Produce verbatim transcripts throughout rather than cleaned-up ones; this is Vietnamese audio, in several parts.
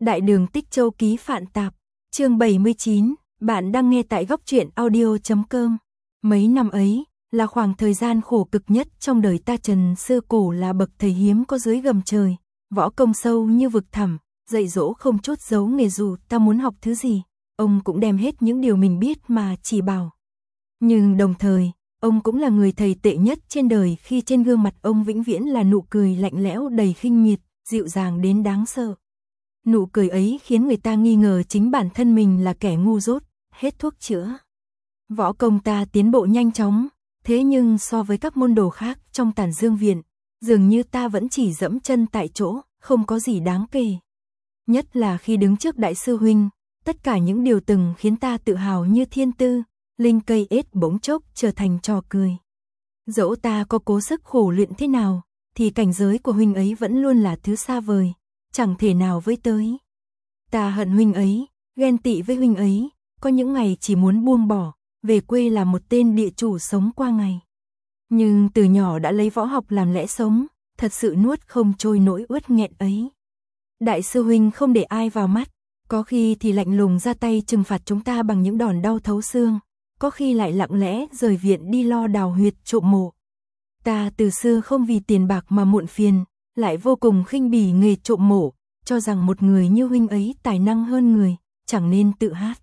Đại đường Tích Châu ký Phạn Tạp, chương bảy mươi chín, bạn đang nghe tại góc truyện audio chấm com. Mấy năm ấy, là khoảng thời gian khổ cực nhất trong đời ta. Trần Sư Cổ là bậc thầy hiếm có dưới gầm trời, võ công sâu như vực thẳm, dạy dỗ không chốt giấu nghề, dù ta muốn học thứ gì, ông cũng đem hết những điều mình biết mà chỉ bảo. Nhưng đồng thời, ông cũng là người thầy tệ nhất trên đời, khi trên gương mặt ông vĩnh viễn là nụ cười lạnh lẽo đầy khinh miệt, dịu dàng đến đáng sợ. Nụ cười ấy khiến người ta nghi ngờ chính bản thân mình là kẻ ngu dốt, hết thuốc chữa. Võ công ta tiến bộ nhanh chóng, thế nhưng so với các môn đồ khác trong Tản Dương Viện, dường như ta vẫn chỉ dẫm chân tại chỗ, không có gì đáng kể. Nhất là khi đứng trước đại sư huynh, tất cả những điều từng khiến ta tự hào như thiên tư, linh cây ết bỗng chốc trở thành trò cười. Dẫu ta có cố sức khổ luyện thế nào, thì cảnh giới của huynh ấy vẫn luôn là thứ xa vời, chẳng thể nào với tới. Ta hận huynh ấy, ghen tị với huynh ấy, có những ngày chỉ muốn buông bỏ, về quê làm một tên địa chủ sống qua ngày. Nhưng từ nhỏ đã lấy võ học làm lẽ sống, thật sự nuốt không trôi nỗi uất nghẹn ấy. Đại sư huynh không để ai vào mắt, có khi thì lạnh lùng ra tay trừng phạt chúng ta bằng những đòn đau thấu xương, có khi lại lặng lẽ rời viện đi lo đào huyệt trộm mộ. Ta từ xưa không vì tiền bạc mà muộn phiền, lại vô cùng khinh bỉ nghề trộm mộ, cho rằng một người như huynh ấy tài năng hơn người, chẳng nên tự hát.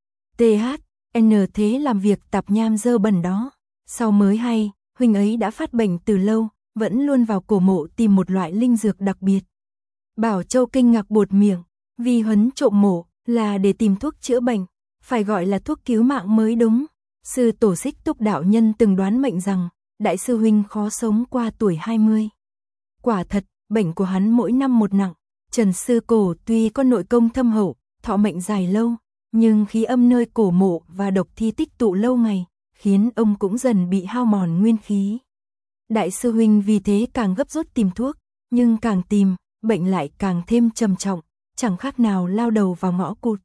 tê hát, en thế làm việc tạp nham dơ bẩn đó. Sau mới hay, huynh ấy đã phát bệnh từ lâu, vẫn luôn vào cổ mộ tìm một loại linh dược đặc biệt. Bảo Châu kinh ngạc buột miệng, vì huấn trộm mộ là để tìm thuốc chữa bệnh, phải gọi là thuốc cứu mạng mới đúng. Sư tổ Xích Túc đạo nhân từng đoán mệnh rằng đại sư huynh khó sống qua tuổi hai mươi. Quả thật, bệnh của hắn mỗi năm một nặng. Trần Sư Cổ tuy có nội công thâm hậu, thọ mệnh dài lâu, nhưng khí âm nơi cổ mộ và độc thi tích tụ lâu ngày, khiến ông cũng dần bị hao mòn nguyên khí. Đại sư huynh vì thế càng gấp rút tìm thuốc, nhưng càng tìm, bệnh lại càng thêm trầm trọng, chẳng khác nào lao đầu vào ngõ cụt.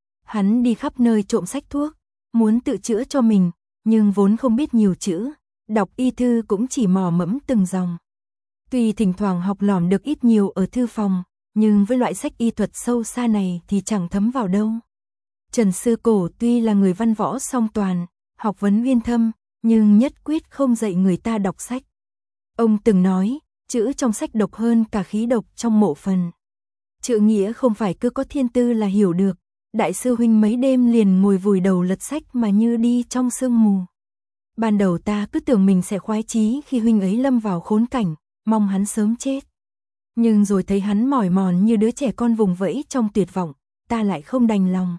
Hắn đi khắp nơi trộm sách thuốc, muốn tự chữa cho mình, nhưng vốn không biết nhiều chữ, đọc y thư cũng chỉ mò mẫm từng dòng. Tuy thỉnh thoảng học lỏm được ít nhiều ở thư phòng, nhưng với loại sách y thuật sâu xa này thì chẳng thấm vào đâu. Trần Sư Cổ tuy là người văn võ song toàn, học vấn uyên thâm, nhưng nhất quyết không dạy người ta đọc sách. Ông từng nói, chữ trong sách độc hơn cả khí độc trong mộ phần. Chữ nghĩa không phải cứ có thiên tư là hiểu được. Đại sư huynh mấy đêm liền ngồi vùi đầu lật sách mà như đi trong sương mù. Ban đầu ta cứ tưởng mình sẽ khoái chí khi huynh ấy lâm vào khốn cảnh, mong hắn sớm chết. Nhưng rồi thấy hắn mỏi mòn như đứa trẻ con vùng vẫy trong tuyệt vọng, ta lại không đành lòng.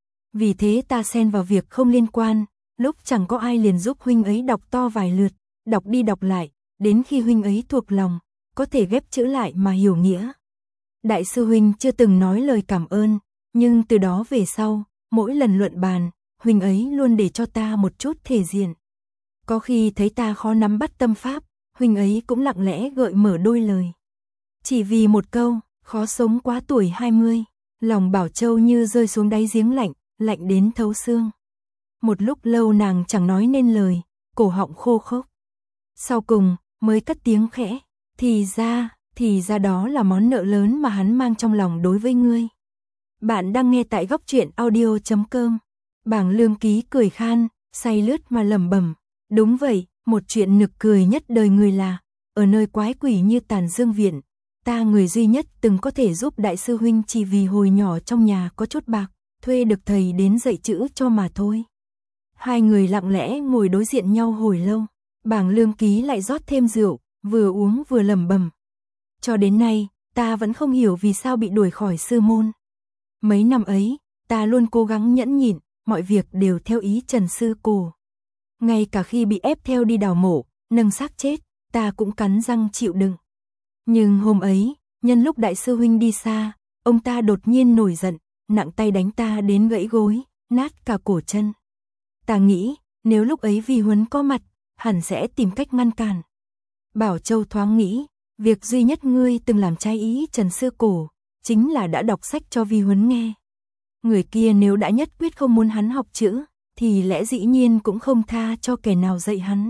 Vì thế ta xen vào việc không liên quan, lúc chẳng có ai liền giúp huynh ấy đọc to vài lượt, đọc đi đọc lại, đến khi huynh ấy thuộc lòng, có thể ghép chữ lại mà hiểu nghĩa. Đại sư huynh chưa từng nói lời cảm ơn, nhưng từ đó về sau, mỗi lần luận bàn, huynh ấy luôn để cho ta một chút thể diện. Có khi thấy ta khó nắm bắt tâm pháp, huynh ấy cũng lặng lẽ gợi mở đôi lời. Chỉ vì một câu, khó sống quá tuổi hai mươi, lòng Bảo Châu như rơi xuống đáy giếng lạnh, lạnh đến thấu xương. Một lúc lâu nàng chẳng nói nên lời, cổ họng khô khốc. Sau cùng, mới cất tiếng khẽ, thì ra, thì ra đó là món nợ lớn mà hắn mang trong lòng đối với ngươi. Bạn đang nghe tại góc truyện audio chấm com. Bảng Lương Ký cười khan, say lướt mà lẩm bẩm. Đúng vậy, một chuyện nực cười nhất đời người là, ở nơi quái quỷ như Tản Dương Viện, ta người duy nhất từng có thể giúp đại sư huynh chỉ vì hồi nhỏ trong nhà có chút bạc, thuê được thầy đến dạy chữ cho mà thôi. Hai người lặng lẽ ngồi đối diện nhau hồi lâu, Bảng Lương Ký lại rót thêm rượu, vừa uống vừa lẩm bẩm. Cho đến nay, ta vẫn không hiểu vì sao bị đuổi khỏi sư môn. Mấy năm ấy, ta luôn cố gắng nhẫn nhịn, mọi việc đều theo ý Trần Sư Cổ. Ngay cả khi bị ép theo đi đào mộ, nâng xác chết, ta cũng cắn răng chịu đựng. Nhưng hôm ấy, nhân lúc đại sư huynh đi xa, ông ta đột nhiên nổi giận, nặng tay đánh ta đến gãy gối, nát cả cổ chân. Ta nghĩ, nếu lúc ấy Vi Huấn có mặt, hẳn sẽ tìm cách ngăn cản. Bảo Châu thoáng nghĩ, việc duy nhất ngươi từng làm trái ý Trần Sư Cổ, chính là đã đọc sách cho Vi Huấn nghe. Người kia nếu đã nhất quyết không muốn hắn học chữ, thì lẽ dĩ nhiên cũng không tha cho kẻ nào dạy hắn.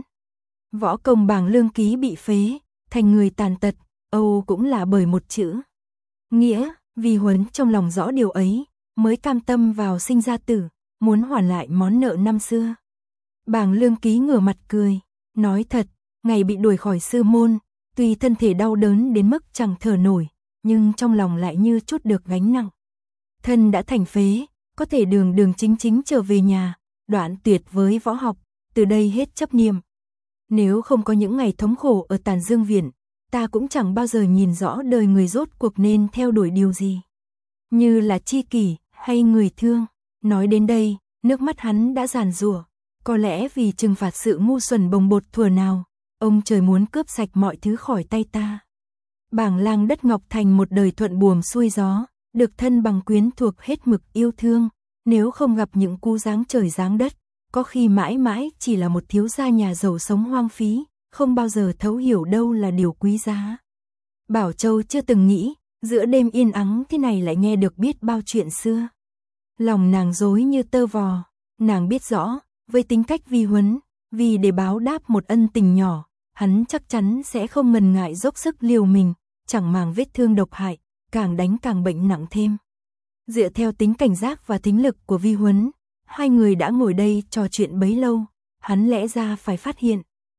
Võ công Bảng Lương Ký bị phế, thành người tàn tật, âu cũng là bởi một chữ. Nghĩa, Vi Huấn trong lòng rõ điều ấy, mới cam tâm vào sinh ra tử, muốn hoàn lại món nợ năm xưa. Bàng Lương Ký ngửa mặt cười, nói thật, ngày bị đuổi khỏi sư môn, tuy thân thể đau đớn đến mức chẳng thở nổi, nhưng trong lòng lại như chút được gánh nặng. Thân đã thành phế, có thể đường đường chính chính trở về nhà, đoạn tuyệt với võ học, từ đây hết chấp niệm. Nếu không có những ngày thống khổ ở Tàn Dương Viện, ta cũng chẳng bao giờ nhìn rõ đời người rốt cuộc nên theo đuổi điều gì. Như là tri kỷ hay người thương. Nói đến đây, nước mắt hắn đã giàn giụa. Có lẽ vì trừng phạt sự ngu xuẩn bồng bột thuở nào, ông trời muốn cướp sạch mọi thứ khỏi tay ta. Bảng Lang Đất Ngọc Thành một đời thuận buồm xuôi gió, được thân bằng quyến thuộc hết mực yêu thương, nếu không gặp những cú giáng trời giáng đất, có khi mãi mãi chỉ là một thiếu gia nhà giàu sống hoang phí, không bao giờ thấu hiểu đâu là điều quý giá. Bảo Châu chưa từng nghĩ, giữa đêm yên ắng thế này lại nghe được biết bao chuyện xưa. Lòng nàng rối như tơ vò, nàng biết rõ, với tính cách Vi Huấn, vì để báo đáp một ân tình nhỏ, hắn chắc chắn sẽ không ngần ngại dốc sức liều mình, chẳng màng vết thương độc hại, càng đánh càng bệnh nặng thêm. Dựa theo tính cảnh giác và thính lực của Vi Huấn, hai người đã ngồi đây trò chuyện bấy lâu, hắn lẽ ra phải phát hiện.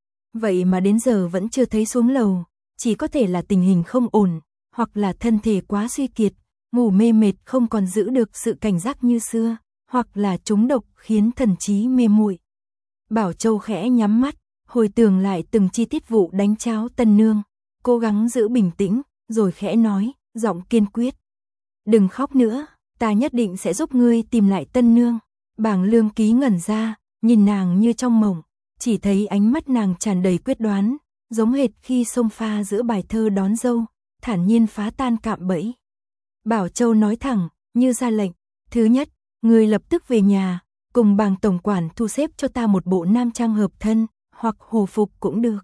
Vậy mà đến giờ vẫn chưa thấy xuống lầu, chỉ có thể là tình hình không ổn, hoặc là thân thể quá suy kiệt, ngủ mê mệt không còn giữ được sự cảnh giác như xưa, hoặc là trúng độc khiến thần trí mê muội. Bảo Châu khẽ nhắm mắt, hồi tưởng lại từng chi tiết vụ đánh cháo Tân Nương, cố gắng giữ bình tĩnh, rồi khẽ nói, giọng kiên quyết. Đừng khóc nữa, ta nhất định sẽ giúp ngươi tìm lại Tân Nương. Bàng Lương Ký ngẩn ra, nhìn nàng như trong mộng, chỉ thấy ánh mắt nàng tràn đầy quyết đoán, giống hệt khi xông pha giữa bài thơ đón dâu, thản nhiên phá tan cạm bẫy. Bảo Châu nói thẳng, như ra lệnh, thứ nhất, ngươi lập tức về nhà, cùng Bàng tổng quản thu xếp cho ta một bộ nam trang hợp thân, hoặc hồ phục cũng được.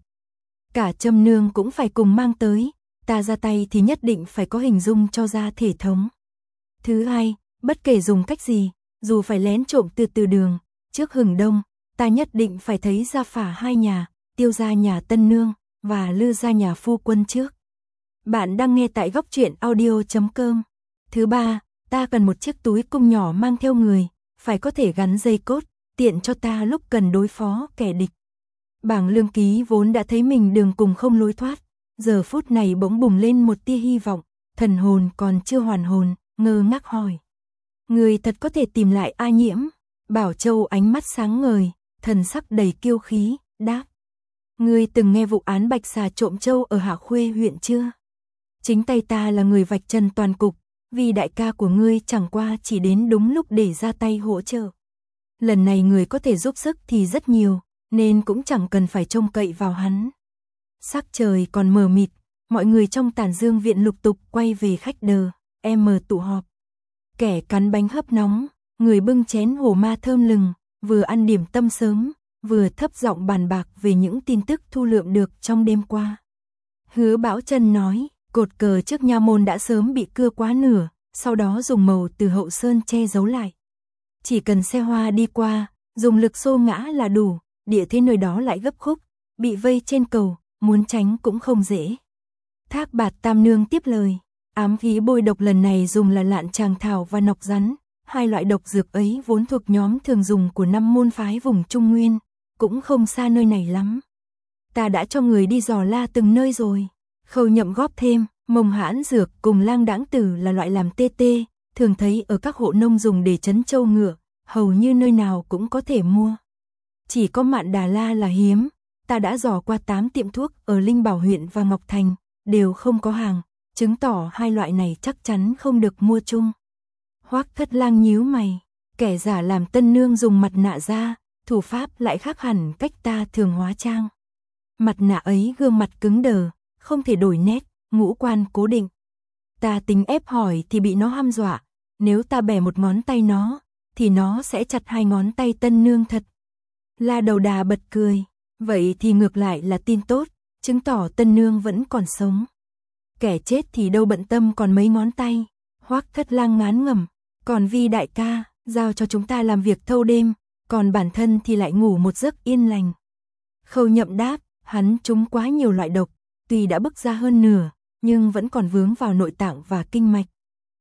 Cả Trâm Nương cũng phải cùng mang tới, ta ra tay thì nhất định phải có hình dung cho ra thể thống. Thứ hai, bất kể dùng cách gì, dù phải lén trộm từ từ đường, trước hừng đông, ta nhất định phải thấy gia phả hai nhà, Tiêu gia nhà Tân Nương, và Lư gia nhà phu quân trước. Bạn đang nghe tại góc truyện audio chấm com. Thứ ba, ta cần một chiếc túi cung nhỏ mang theo người, phải có thể gắn dây cốt, tiện cho ta lúc cần đối phó kẻ địch. Bàng Lương Ký vốn đã thấy mình đường cùng không lối thoát, giờ phút này bỗng bùng lên một tia hy vọng, thần hồn còn chưa hoàn hồn, ngơ ngác hỏi. Người thật có thể tìm lại A Nhiễm? Bảo Châu ánh mắt sáng ngời, thần sắc đầy kiêu khí, đáp. Ngươi từng nghe vụ án Bạch Xà trộm châu ở Hạ Khuê huyện chưa? Chính tay ta là người vạch trần toàn cục, vì đại ca của ngươi chẳng qua chỉ đến đúng lúc để ra tay hỗ trợ. Lần này người có thể giúp sức thì rất nhiều, nên cũng chẳng cần phải trông cậy vào hắn. Sắc trời còn mờ mịt, mọi người trong Tàn Dương Viện lục tục quay về khách đờ, em mờ tụ họp. Kẻ cắn bánh hấp nóng, người bưng chén hổ ma thơm lừng, vừa ăn điểm tâm sớm, vừa thấp giọng bàn bạc về những tin tức thu lượm được trong đêm qua. Hứa Bảo Trân nói, cột cờ trước nha môn đã sớm bị cưa quá nửa, sau đó dùng màu từ hậu sơn che giấu lại. Chỉ cần xe hoa đi qua, dùng lực xô ngã là đủ, địa thế nơi đó lại gấp khúc, bị vây trên cầu, muốn tránh cũng không dễ. Thác Bạt Tam Nương tiếp lời, ám khí bôi độc lần này dùng là lạn tràng thảo và nọc rắn, hai loại độc dược ấy vốn thuộc nhóm thường dùng của năm môn phái vùng Trung Nguyên, cũng không xa nơi này lắm. Ta đã cho người đi dò la từng nơi rồi. Khâu Nhậm góp thêm, mông hãn dược cùng lang đãng tử là loại làm tê tê, thường thấy ở các hộ nông dùng để trấn trâu ngựa, hầu như nơi nào cũng có thể mua. Chỉ có Mạn Đà La là hiếm, ta đã dò qua tám tiệm thuốc ở Linh Bảo huyện và Ngọc Thành, đều không có hàng, chứng tỏ hai loại này chắc chắn không được mua chung. Hoắc Thất Lang nhíu mày, kẻ giả làm Tân Nương dùng mặt nạ ra, thủ pháp lại khác hẳn cách ta thường hóa trang. Mặt nạ ấy gương mặt cứng đờ, không thể đổi nét, ngũ quan cố định. Ta tính ép hỏi thì bị nó hăm dọa, nếu ta bẻ một ngón tay nó, thì nó sẽ chặt hai ngón tay Tân Nương thật. La Đầu Đà bật cười, vậy thì ngược lại là tin tốt, chứng tỏ Tân Nương vẫn còn sống. Kẻ chết thì đâu bận tâm còn mấy ngón tay. Hoắc Thất Lang ngán ngẩm, còn Vi đại ca, giao cho chúng ta làm việc thâu đêm, còn bản thân thì lại ngủ một giấc yên lành. Khâu Nhậm đáp, hắn trúng quá nhiều loại độc, tuy đã bức ra hơn nửa, nhưng vẫn còn vướng vào nội tạng và kinh mạch.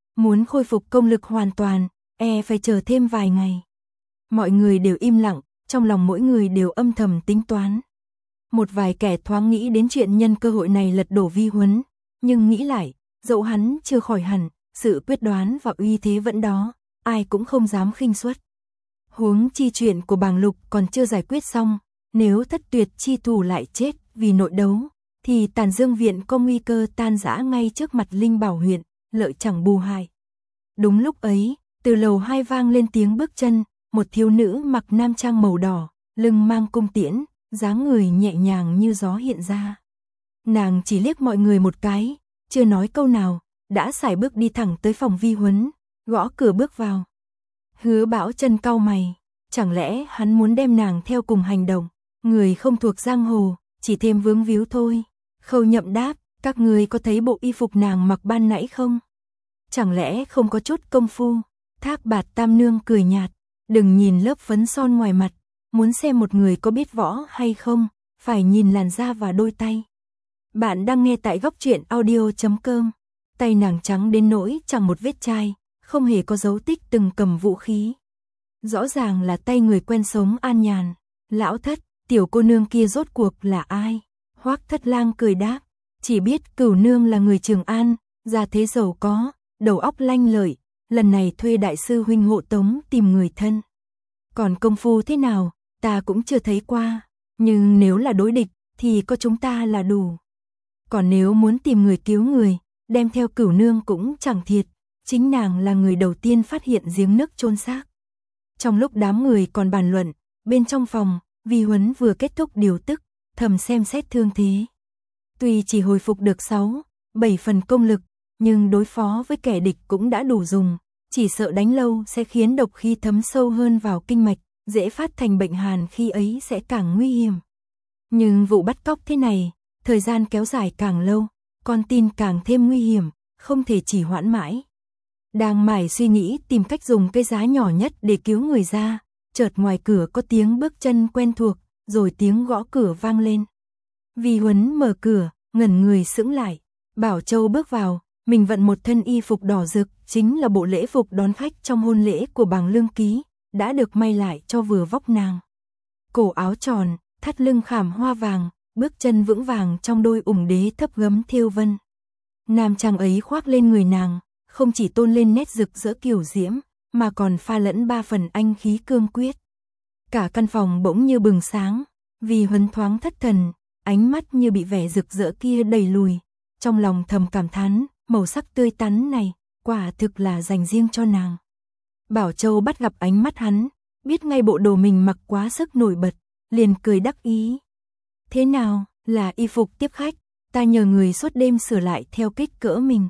muốn khôi phục công lực hoàn toàn, e phải chờ thêm vài ngày. Mọi người đều im lặng, trong lòng mỗi người đều âm thầm tính toán. Một vài kẻ thoáng nghĩ đến chuyện nhân cơ hội này lật đổ Vi Huấn, nhưng nghĩ lại, dẫu hắn chưa khỏi hẳn, sự quyết đoán và uy thế vẫn đó, ai cũng không dám khinh suất. Huống chi chuyện của Bàng Lục còn chưa giải quyết xong, nếu Thất Tuyệt chi thủ lại chết vì nội đấu, thì Tàn Dương viện có nguy cơ tan rã ngay trước mặt Linh Bảo huyện, lợi chẳng bù hại. Đúng lúc ấy, từ lầu hai vang lên tiếng bước chân, một thiếu nữ mặc nam trang màu đỏ, lưng mang cung tiễn, dáng người nhẹ nhàng như gió hiện ra. Nàng chỉ liếc mọi người một cái, chưa nói câu nào, đã sải bước đi thẳng tới phòng Vi Huấn, gõ cửa bước vào. Hứa Bảo Chân cau mày, chẳng lẽ hắn muốn đem nàng theo cùng hành động, người không thuộc giang hồ, chỉ thêm vướng víu thôi. Khâu Nhậm đáp, các người có thấy bộ y phục nàng mặc ban nãy không? Chẳng lẽ không có chút công phu? Thác Bạt Tam Nương cười nhạt, đừng nhìn lớp phấn son ngoài mặt, muốn xem một người có biết võ hay không, phải nhìn làn da và đôi tay. Bạn đang nghe tại góc truyện audio chấm com. Tay nàng trắng đến nỗi chẳng một vết chai, không hề có dấu tích từng cầm vũ khí. Rõ ràng là tay người quen sống an nhàn. Lão Thất, tiểu cô nương kia rốt cuộc là ai? Hoắc Thất Lang cười đáp, chỉ biết Cửu nương là người Trường An, gia thế giàu có, đầu óc lanh lợi, lần này thuê đại sư huynh hộ tống tìm người thân. Còn công phu thế nào, ta cũng chưa thấy qua, nhưng nếu là đối địch thì có chúng ta là đủ. Còn nếu muốn tìm người cứu người, đem theo Cửu nương cũng chẳng thiệt, chính nàng là người đầu tiên phát hiện giếng nước chôn xác. Trong lúc đám người còn bàn luận, bên trong phòng, Vi Huấn vừa kết thúc điều tức, thầm xem xét thương thế. Tuy chỉ hồi phục được sáu, bảy phần công lực, nhưng đối phó với kẻ địch cũng đã đủ dùng, chỉ sợ đánh lâu sẽ khiến độc khí thấm sâu hơn vào kinh mạch, dễ phát thành bệnh hàn, khi ấy sẽ càng nguy hiểm. Nhưng vụ bắt cóc thế này, thời gian kéo dài càng lâu, con tin càng thêm nguy hiểm, không thể chỉ hoãn mãi. Đang mải suy nghĩ tìm cách dùng cây giá nhỏ nhất để cứu người ra, chợt ngoài cửa có tiếng bước chân quen thuộc, rồi tiếng gõ cửa vang lên. Vi Huấn mở cửa, ngẩn người sững lại. Bảo Châu bước vào, mình vận một thân y phục đỏ rực, chính là bộ lễ phục đón khách trong hôn lễ của Bàng Lương Ký, đã được may lại cho vừa vóc nàng. Cổ áo tròn, thắt lưng khảm hoa vàng, bước chân vững vàng trong đôi ủng đế thấp gấm thêu vân. Nam trang ấy khoác lên người nàng, không chỉ tôn lên nét rực rỡ kiều diễm, mà còn pha lẫn ba phần anh khí cương quyết. Cả căn phòng bỗng như bừng sáng, vì Huấn thoáng thất thần, ánh mắt như bị vẻ rực rỡ kia đẩy lùi. Trong lòng thầm cảm thán, màu sắc tươi tắn này, quả thực là dành riêng cho nàng. Bảo Châu bắt gặp ánh mắt hắn, biết ngay bộ đồ mình mặc quá sức nổi bật, liền cười đắc ý. Thế nào, là y phục tiếp khách, ta nhờ người suốt đêm sửa lại theo kích cỡ mình.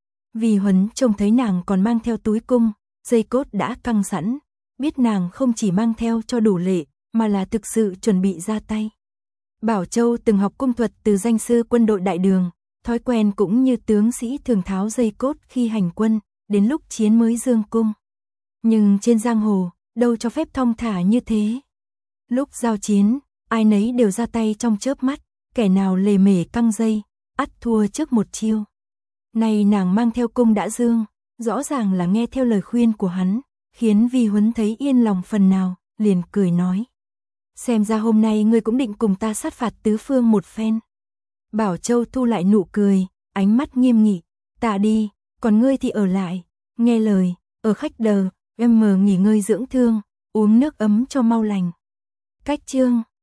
Vì Huấn trông thấy nàng còn mang theo túi cung, dây cốt đã căng sẵn, biết nàng không chỉ mang theo cho đủ lệ, mà là thực sự chuẩn bị ra tay. Bảo Châu từng học cung thuật từ danh sư quân đội đại đường, thói quen cũng như tướng sĩ thường tháo dây cốt khi hành quân, đến lúc chiến mới dương cung. Nhưng trên giang hồ, đâu cho phép thong thả như thế. Lúc giao chiến, ai nấy đều ra tay trong chớp mắt, kẻ nào lề mề căng dây, ắt thua trước một chiêu. Này nàng mang theo cung đã dương, rõ ràng là nghe theo lời khuyên của hắn, khiến Vi Huấn thấy yên lòng phần nào, liền cười nói. Xem ra hôm nay ngươi cũng định cùng ta sát phạt tứ phương một phen. Bảo Châu thu lại nụ cười, ánh mắt nghiêm nghị, ta đi, còn ngươi thì ở lại, nghe lời, ở khách đờ, em mờ nghỉ ngơi dưỡng thương, uống nước ấm cho mau lành. Cách chương